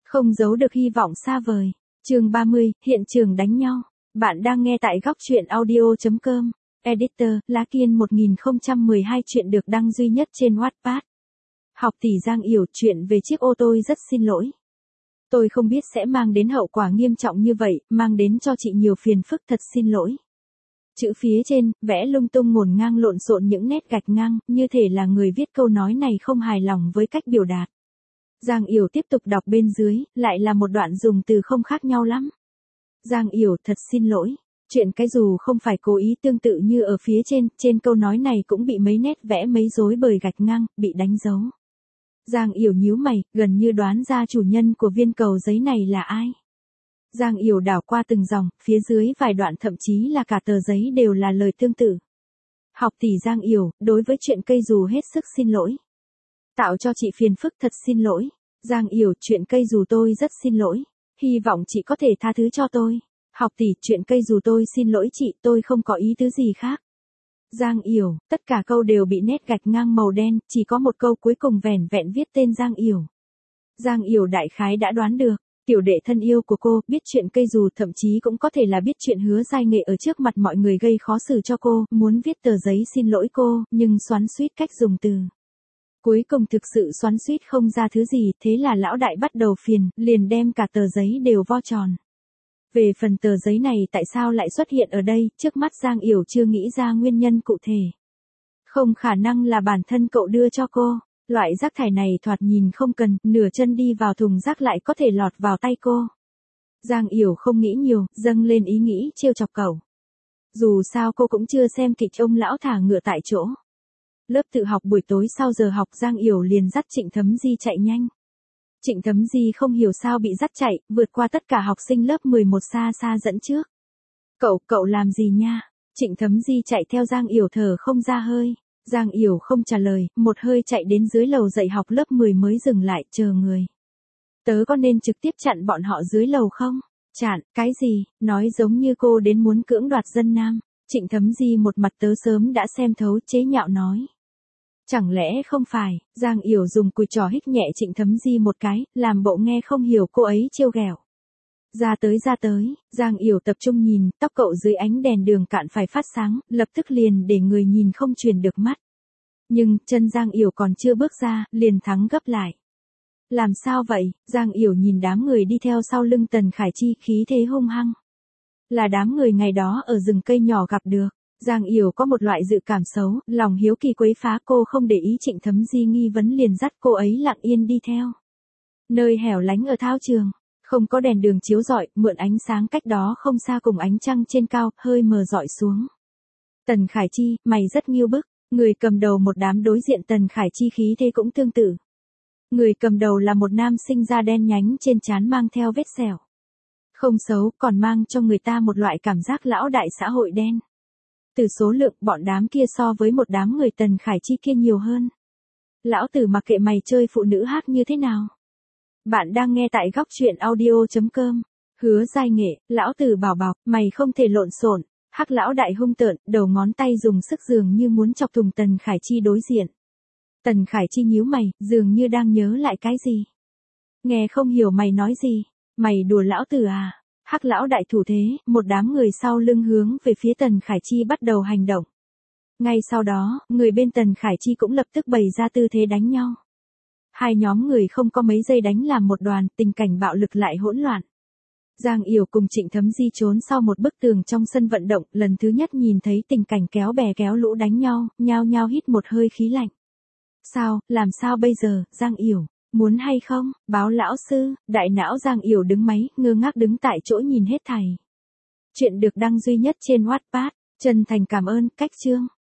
Không giấu được hy vọng xa vời. Chương 30, hiện trường đánh nhau. Bạn đang nghe tại góc truyện audio.com. Editor, Lá Kiên 1012 chuyện được đăng duy nhất trên Wattpad. Học tỷ Giang Yểu, chuyện về chiếc ô tôi rất xin lỗi. Tôi không biết sẽ mang đến hậu quả nghiêm trọng như vậy, mang đến cho chị nhiều phiền phức, thật xin lỗi. Chữ phía trên, vẽ lung tung ngổn ngang lộn xộn những nét gạch ngang, như thể là người viết câu nói này không hài lòng với cách biểu đạt. Giang Yểu tiếp tục đọc bên dưới, lại là một đoạn dùng từ không khác nhau lắm. Giang Yểu, thật xin lỗi. Chuyện cái dù không phải cố ý tương tự như ở phía trên câu nói này cũng bị mấy nét vẽ mấy rối bời gạch ngang, bị đánh dấu. Giang Yểu nhíu mày, gần như đoán ra chủ nhân của viên cầu giấy này là ai. Giang Yểu đảo qua từng dòng, phía dưới vài đoạn thậm chí là cả tờ giấy đều là lời tương tự. Học tỷ Giang Yểu, đối với chuyện cây dù hết sức xin lỗi. Tạo cho chị phiền phức, thật xin lỗi. Giang Yểu, chuyện cây dù tôi rất xin lỗi. Hy vọng chị có thể tha thứ cho tôi. Học tỷ, chuyện cây dù tôi xin lỗi chị, tôi không có ý tứ gì khác. Giang Yểu, tất cả câu đều bị nét gạch ngang màu đen, chỉ có một câu cuối cùng vẻn vẹn viết tên Giang Yểu. Giang Yểu đại khái đã đoán được, tiểu đệ thân yêu của cô, biết chuyện cây dù, thậm chí cũng có thể là biết chuyện Hứa Giai Nghệ ở trước mặt mọi người gây khó xử cho cô, muốn viết tờ giấy xin lỗi cô, nhưng xoắn xuýt cách dùng từ. Cuối cùng thực sự xoắn xuýt không ra thứ gì, thế là lão đại bắt đầu phiền, liền đem cả tờ giấy đều vo tròn. Về phần tờ giấy này tại sao lại xuất hiện ở đây, trước mắt Giang Yểu chưa nghĩ ra nguyên nhân cụ thể. Không khả năng là bản thân cậu đưa cho cô, loại rác thải này thoạt nhìn không cần, nửa chân đi vào thùng rác lại có thể lọt vào tay cô. Giang Yểu không nghĩ nhiều, dâng lên ý nghĩ trêu chọc cậu. Dù sao cô cũng chưa xem kịch ông lão thả ngựa tại chỗ. Lớp tự học buổi tối sau giờ học, Giang Yểu liền dắt Trịnh Thấm Di chạy nhanh. Trịnh Thấm Di không hiểu sao bị dắt chạy, vượt qua tất cả học sinh lớp 11 xa xa dẫn trước. Cậu làm gì nha? Trịnh Thấm Di chạy theo Giang Yểu thở không ra hơi. Giang Yểu không trả lời, một hơi chạy đến dưới lầu dạy học lớp 10 mới dừng lại, chờ người. Tớ có nên trực tiếp chặn bọn họ dưới lầu không? Chặn, cái gì? Nói giống như cô đến muốn cưỡng đoạt dân nam. Trịnh Thấm Di một mặt tớ sớm đã xem thấu, chế nhạo nói. Chẳng lẽ không phải? Giang Yểu dùng cùi trò hích nhẹ Trịnh Thấm Di một cái, làm bộ nghe không hiểu cô ấy trêu ghẹo. Ra tới, Giang Yểu tập trung nhìn, tóc cậu dưới ánh đèn đường cạn phải phát sáng, lập tức liền để người nhìn không truyền được mắt. Nhưng, chân Giang Yểu còn chưa bước ra, liền thắng gấp lại. Làm sao vậy? Giang Yểu nhìn đám người đi theo sau lưng Tần Khải Chi, khí thế hung hăng. Là đám người ngày đó ở rừng cây nhỏ gặp được. Giang Yểu có một loại dự cảm xấu, lòng hiếu kỳ quấy phá cô, không để ý Trịnh Thấm Di nghi vấn liền dắt cô ấy lặng yên đi theo. Nơi hẻo lánh ở thao trường, không có đèn đường chiếu rọi, mượn ánh sáng cách đó không xa cùng ánh trăng trên cao, hơi mờ rọi xuống. Tần Khải Chi, mày rất nghiêu bức, người cầm đầu một đám đối diện Tần Khải Chi khí thế cũng tương tự. Người cầm đầu là một nam sinh da đen nhánh, trên trán mang theo vết sẹo. Không xấu, còn mang cho người ta một loại cảm giác lão đại xã hội đen. Từ số lượng, bọn đám kia so với một đám người Tần Khải Chi kia nhiều hơn. Lão tử mặc kệ mày chơi phụ nữ hát như thế nào. Bạn đang nghe tại góc truyện audio.com. Hứa Giai Nghệ, lão tử bảo mày không thể lộn xộn. Hắc lão đại hung tợn, đầu ngón tay dùng sức dường như muốn chọc thùng Tần Khải Chi đối diện. Tần Khải Chi nhíu mày, dường như đang nhớ lại cái gì. Nghe không hiểu mày nói gì, mày đùa lão tử à? Hắc lão đại thủ thế, một đám người sau lưng hướng về phía Tần Khải Chi bắt đầu hành động. Ngay sau đó, người bên Tần Khải Chi cũng lập tức bày ra tư thế đánh nhau. Hai nhóm người không có mấy giây đánh làm một đoàn, tình cảnh bạo lực lại hỗn loạn. Giang Yểu cùng Trịnh Thấm Di trốn sau một bức tường trong sân vận động, lần thứ nhất nhìn thấy tình cảnh kéo bè kéo lũ đánh nhau, nhao nhao hít một hơi khí lạnh. Sao, làm sao bây giờ, Giang Yểu? Muốn hay không? Báo lão sư. Đại não Giang Yểu đứng máy, ngơ ngác đứng tại chỗ nhìn hết thảy. Chuyện được đăng duy nhất trên Wattpad. Chân thành cảm ơn, cách chương.